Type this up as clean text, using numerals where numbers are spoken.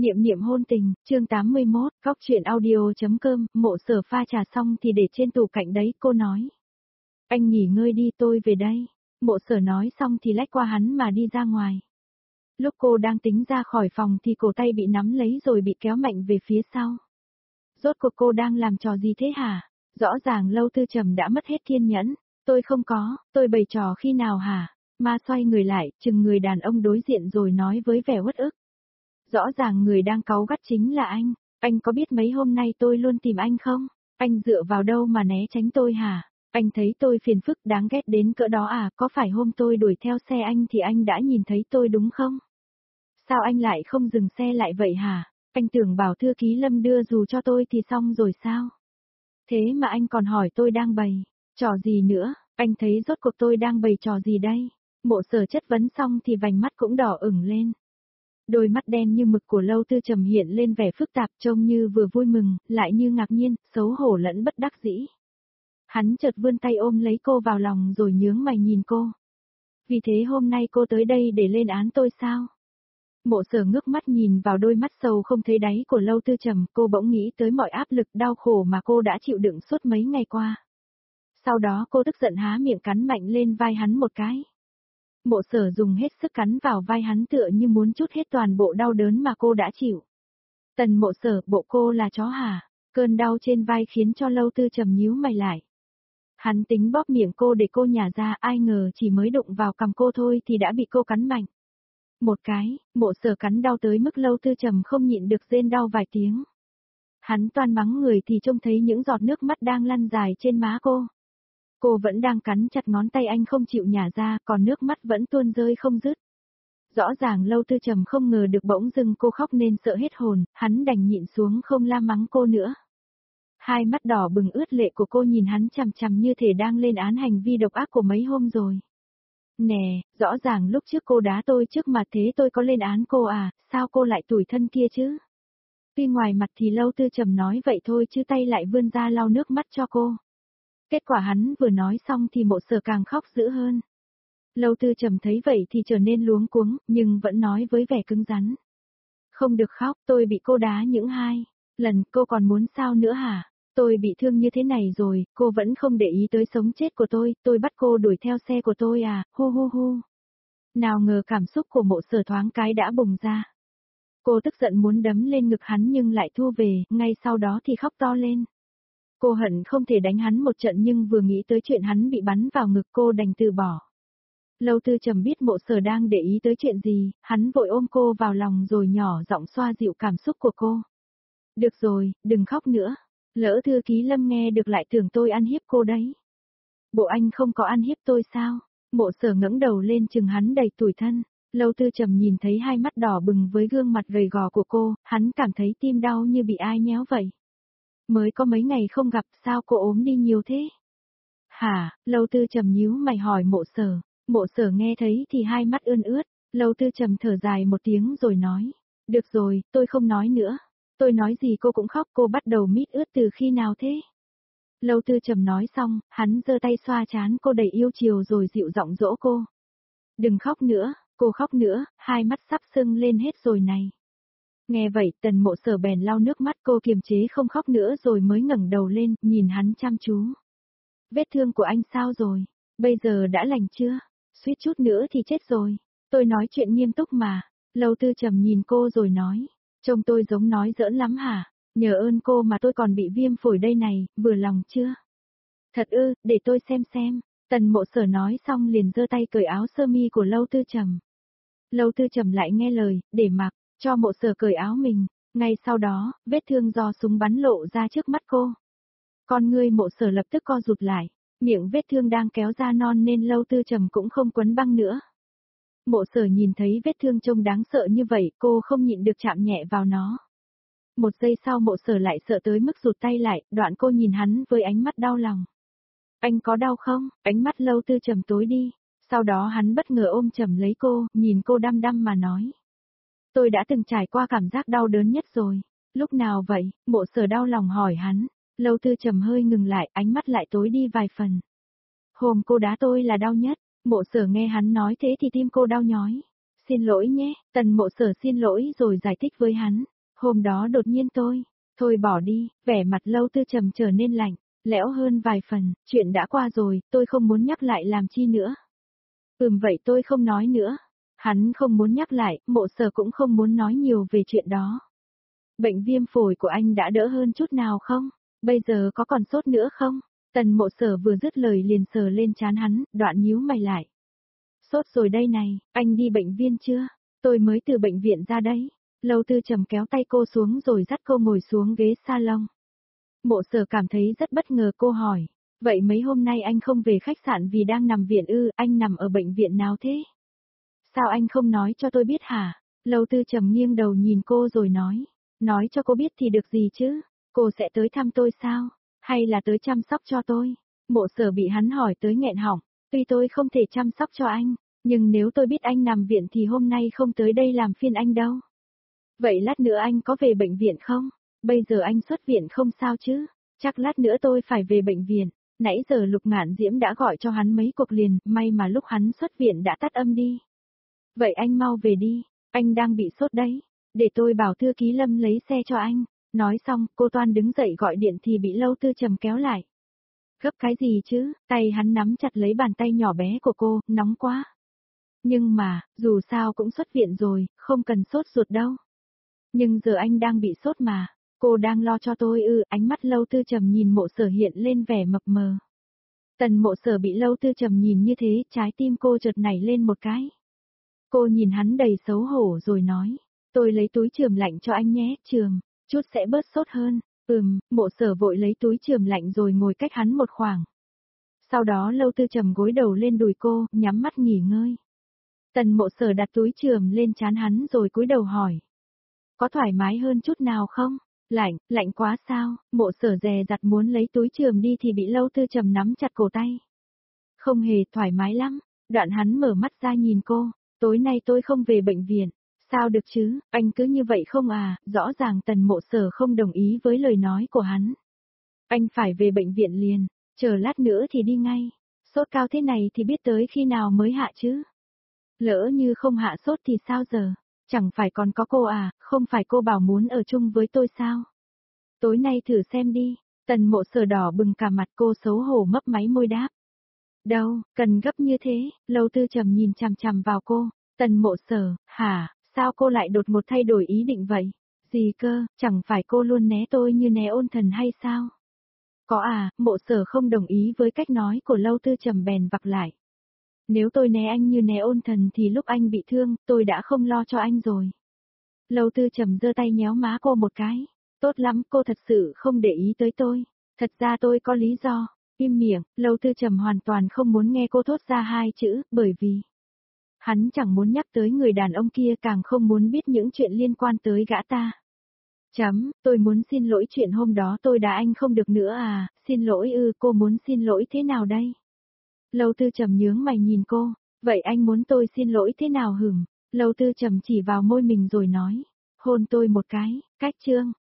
Niệm niệm hôn tình, chương 81, góc chuyện audio.com, Mộ Sở pha trà xong thì để trên tủ cạnh đấy, cô nói. Anh nghỉ ngơi đi, tôi về đây. Mộ Sở nói xong thì lách qua hắn mà đi ra ngoài. Lúc cô đang tính ra khỏi phòng thì cổ tay bị nắm lấy rồi bị kéo mạnh về phía sau. Rốt cuộc cô đang làm trò gì thế hả? Rõ ràng Lâu Tư Trầm đã mất hết kiên nhẫn. Tôi không có, tôi bày trò khi nào hả? Ma xoay người lại, chừng người đàn ông đối diện rồi nói với vẻ uất ức. Rõ ràng người đang cáu gắt chính là anh có biết mấy hôm nay tôi luôn tìm anh không? Anh dựa vào đâu mà né tránh tôi hả? Anh thấy tôi phiền phức đáng ghét đến cỡ đó à? Có phải hôm tôi đuổi theo xe anh thì anh đã nhìn thấy tôi đúng không? Sao anh lại không dừng xe lại vậy hả? Anh tưởng bảo thư ký Lâm đưa dù cho tôi thì xong rồi sao? Thế mà anh còn hỏi tôi đang bày trò gì nữa? Anh thấy rốt cuộc tôi đang bày trò gì đây? Mộ Sở chất vấn xong thì vành mắt cũng đỏ ửng lên. Đôi mắt đen như mực của Lâu Tư Trầm hiện lên vẻ phức tạp, trông như vừa vui mừng, lại như ngạc nhiên, xấu hổ lẫn bất đắc dĩ. Hắn chợt vươn tay ôm lấy cô vào lòng rồi nhướng mày nhìn cô. Vì thế hôm nay cô tới đây để lên án tôi sao? Mộ Sở ngước mắt nhìn vào đôi mắt sâu không thấy đáy của Lâu Tư Trầm, cô bỗng nghĩ tới mọi áp lực đau khổ mà cô đã chịu đựng suốt mấy ngày qua. Sau đó cô tức giận há miệng cắn mạnh lên vai hắn một cái. Mộ Sở dùng hết sức cắn vào vai hắn tựa như muốn trút hết toàn bộ đau đớn mà cô đã chịu. Tần Mộ Sở, bộ cô là chó hả? Cơn đau trên vai khiến cho Lâu Tư Trầm nhíu mày lại. Hắn tính bóp miệng cô để cô nhả ra, ai ngờ chỉ mới đụng vào cằm cô thôi thì đã bị cô cắn mạnh. Một cái, Mộ Sở cắn đau tới mức Lâu Tư Trầm không nhịn được rên đau vài tiếng. Hắn toan mắng người thì trông thấy những giọt nước mắt đang lăn dài trên má cô. Cô vẫn đang cắn chặt ngón tay anh không chịu nhả ra, còn nước mắt vẫn tuôn rơi không dứt. Rõ ràng Lâu Tư Trầm không ngờ được bỗng dưng cô khóc nên sợ hết hồn, hắn đành nhịn xuống không la mắng cô nữa. Hai mắt đỏ bừng ướt lệ của cô nhìn hắn chằm chằm như thể đang lên án hành vi độc ác của mấy hôm rồi. Nè, rõ ràng lúc trước cô đá tôi trước mặt thế tôi có lên án cô à, sao cô lại tủi thân kia chứ? Tuy ngoài mặt thì Lâu Tư Trầm nói vậy thôi chứ tay lại vươn ra lau nước mắt cho cô. Kết quả hắn vừa nói xong thì Mộ Sở càng khóc dữ hơn. Lâu Tư Trầm thấy vậy thì trở nên luống cuống, nhưng vẫn nói với vẻ cứng rắn. Không được khóc, tôi bị cô đá những 2 lần, cô còn muốn sao nữa hả? Tôi bị thương như thế này rồi, cô vẫn không để ý tới sống chết của tôi bắt cô đuổi theo xe của tôi à, hu hu hu. Nào ngờ cảm xúc của Mộ Sở thoáng cái đã bùng ra. Cô tức giận muốn đấm lên ngực hắn nhưng lại thu về, ngay sau đó thì khóc to lên. Cô hận không thể đánh hắn một trận nhưng vừa nghĩ tới chuyện hắn bị bắn vào ngực cô đành từ bỏ. Lâu Tư Trầm biết Mộ Sở đang để ý tới chuyện gì, hắn vội ôm cô vào lòng rồi nhỏ giọng xoa dịu cảm xúc của cô. Được rồi, đừng khóc nữa. Lỡ thư ký Lâm nghe được lại tưởng tôi ăn hiếp cô đấy. Bộ anh không có ăn hiếp tôi sao? Mộ Sở ngẩng đầu lên chừng hắn đầy tủi thân. Lâu Tư Trầm nhìn thấy hai mắt đỏ bừng với gương mặt gầy gò của cô, hắn cảm thấy tim đau như bị ai nhéo vậy. Mới có mấy ngày không gặp sao cô ốm đi nhiều thế? Hả? Lâu Tư Trầm nhíu mày hỏi Mộ Sở. Mộ Sở nghe thấy thì hai mắt ươn ướt. Lâu Tư Trầm thở dài một tiếng rồi nói. Được rồi, tôi không nói nữa. Tôi nói gì cô cũng khóc, cô bắt đầu mít ướt từ khi nào thế? Lâu Tư Trầm nói xong, hắn giơ tay xoa trán cô đầy yêu chiều rồi dịu giọng dỗ cô. Đừng khóc nữa, cô khóc nữa, hai mắt sắp sưng lên hết rồi này. Nghe vậy, Tần Mộ Sở bèn lau nước mắt, cô kiềm chế không khóc nữa rồi mới ngẩng đầu lên, nhìn hắn chăm chú. Vết thương của anh sao rồi? Bây giờ đã lành chưa? Suýt chút nữa thì chết rồi. Tôi nói chuyện nghiêm túc mà. Lâu Tư Trầm nhìn cô rồi nói. Trông tôi giống nói giỡn lắm hả? Nhờ ơn cô mà tôi còn bị viêm phổi đây này, vừa lòng chưa? Thật ư, để tôi xem. Tần Mộ Sở nói xong liền giơ tay cởi áo sơ mi của Lâu Tư Trầm. Lâu Tư Trầm lại nghe lời, để mặc, cho Mộ Sở cởi áo mình. Ngay sau đó, vết thương do súng bắn lộ ra trước mắt cô. Con ngươi Mộ Sở lập tức co rụt lại, miệng vết thương đang kéo ra non nên Lâu Tư Trầm cũng không quấn băng nữa. Mộ Sở nhìn thấy vết thương trông đáng sợ như vậy, cô không nhịn được chạm nhẹ vào nó. Một giây sau Mộ Sở lại sợ tới mức rụt tay lại, đoạn cô nhìn hắn với ánh mắt đau lòng. Anh có đau không? Ánh mắt Lâu Tư Trầm tối đi. Sau đó hắn bất ngờ ôm chầm lấy cô, nhìn cô đăm đăm mà nói. Tôi đã từng trải qua cảm giác đau đớn nhất rồi. Lúc nào vậy? Mộ Sở đau lòng hỏi hắn. Lâu Tư Trầm hơi ngừng lại, ánh mắt lại tối đi vài phần. Hôm cô đá tôi là đau nhất. Mộ Sở nghe hắn nói thế thì tim cô đau nhói. Xin lỗi nhé, Tần Mộ Sở xin lỗi rồi giải thích với hắn. Hôm đó đột nhiên thôi bỏ đi, vẻ mặt Lâu Tư Trầm trở nên lạnh, lẽo hơn vài phần, chuyện đã qua rồi, tôi không muốn nhắc lại làm chi nữa. Vậy tôi không nói nữa. Hắn không muốn nhắc lại, Mộ Sở cũng không muốn nói nhiều về chuyện đó. Bệnh viêm phổi của anh đã đỡ hơn chút nào không? Bây giờ có còn sốt nữa không? Tần Mộ Sở vừa dứt lời liền sờ lên trán hắn, đoạn nhíu mày lại. Sốt rồi đây này, anh đi bệnh viện chưa? Tôi mới từ bệnh viện ra đấy. Lâu Tư Trầm kéo tay cô xuống rồi dắt cô ngồi xuống ghế salon. Mộ Sở cảm thấy rất bất ngờ cô hỏi. Vậy mấy hôm nay anh không về khách sạn vì đang nằm viện ư, anh nằm ở bệnh viện nào thế? Sao anh không nói cho tôi biết hả? Lâu Tư Trầm nghiêng đầu nhìn cô rồi nói. Nói cho cô biết thì được gì chứ? Cô sẽ tới thăm tôi sao? Hay là tới chăm sóc cho tôi? Mộ Sở bị hắn hỏi tới nghẹn họng. Tuy tôi không thể chăm sóc cho anh, nhưng nếu tôi biết anh nằm viện thì hôm nay không tới đây làm phiền anh đâu. Vậy lát nữa anh có về bệnh viện không? Bây giờ anh xuất viện không sao chứ? Chắc lát nữa tôi phải về bệnh viện. Nãy giờ Lục Ngạn Diễm đã gọi cho hắn mấy cuộc liền, may mà lúc hắn xuất viện đã tắt âm đi. Vậy anh mau về đi, anh đang bị sốt đấy. Để tôi bảo thư ký Lâm lấy xe cho anh. Nói xong, cô Toan đứng dậy gọi điện thì bị Lâu Tư Trầm kéo lại. Gấp cái gì chứ, tay hắn nắm chặt lấy bàn tay nhỏ bé của cô, nóng quá. Nhưng mà, dù sao cũng xuất viện rồi, không cần sốt ruột đâu. Nhưng giờ anh đang bị sốt mà, cô đang lo cho tôi ư, ánh mắt Lâu Tư Trầm nhìn Mộ Sở hiện lên vẻ mập mờ. Tần Mộ Sở bị Lâu Tư Trầm nhìn như thế, trái tim cô chợt nảy lên một cái. Cô nhìn hắn đầy xấu hổ rồi nói, tôi lấy túi chườm lạnh cho anh nhé, chườm, chút sẽ bớt sốt hơn. Mộ Sở vội lấy túi chườm lạnh rồi ngồi cách hắn một khoảng. Sau đó Lâu Tư Trầm gối đầu lên đùi cô, nhắm mắt nghỉ ngơi. Tần Mộ Sở đặt túi chườm lên trán hắn rồi cúi đầu hỏi. Có thoải mái hơn chút nào không? Lạnh quá sao? Mộ Sở dè dặt muốn lấy túi chườm đi thì bị Lâu Tư Trầm nắm chặt cổ tay. Không hề thoải mái lắm. Đoạn hắn mở mắt ra nhìn cô. Tối nay tôi không về bệnh viện. Sao được chứ, anh cứ như vậy không à? Rõ ràng Tần Mộ Sở không đồng ý với lời nói của hắn. Anh phải về bệnh viện liền, chờ lát nữa thì đi ngay. Sốt cao thế này thì biết tới khi nào mới hạ chứ? Lỡ như không hạ sốt thì sao giờ? Chẳng phải còn có cô à, không phải cô bảo muốn ở chung với tôi sao? Tối nay thử xem đi. Tần Mộ Sở đỏ bừng cả mặt, cô xấu hổ mấp máy môi đáp. Đâu, cần gấp như thế, Lâu Tư Trầm nhìn chằm chằm vào cô. Tần Mộ Sở, hả, sao cô lại đột ngột thay đổi ý định vậy? Gì cơ, chẳng phải cô luôn né tôi như né Ôn Thần hay sao? Có à, Mộ Sở không đồng ý với cách nói của Lâu Tư Trầm bèn vặc lại. Nếu tôi né anh như né Ôn Thần thì lúc anh bị thương, tôi đã không lo cho anh rồi. Lâu Tư Trầm giơ tay nhéo má cô một cái. Tốt lắm, cô thật sự không để ý tới tôi. Thật ra tôi có lý do. Im miệng, Lâu Tư Trầm hoàn toàn không muốn nghe cô thốt ra hai chữ, bởi vì hắn chẳng muốn nhắc tới người đàn ông kia, càng không muốn biết những chuyện liên quan tới gã ta. Tôi muốn xin lỗi chuyện hôm đó tôi đá anh không được nữa à, xin lỗi ư, cô muốn xin lỗi thế nào đây? Lâu Tư Trầm nhướng mày nhìn cô, vậy anh muốn tôi xin lỗi thế nào hửng? Lâu Tư Trầm chỉ vào môi mình rồi nói, hôn tôi một cái, cách chương.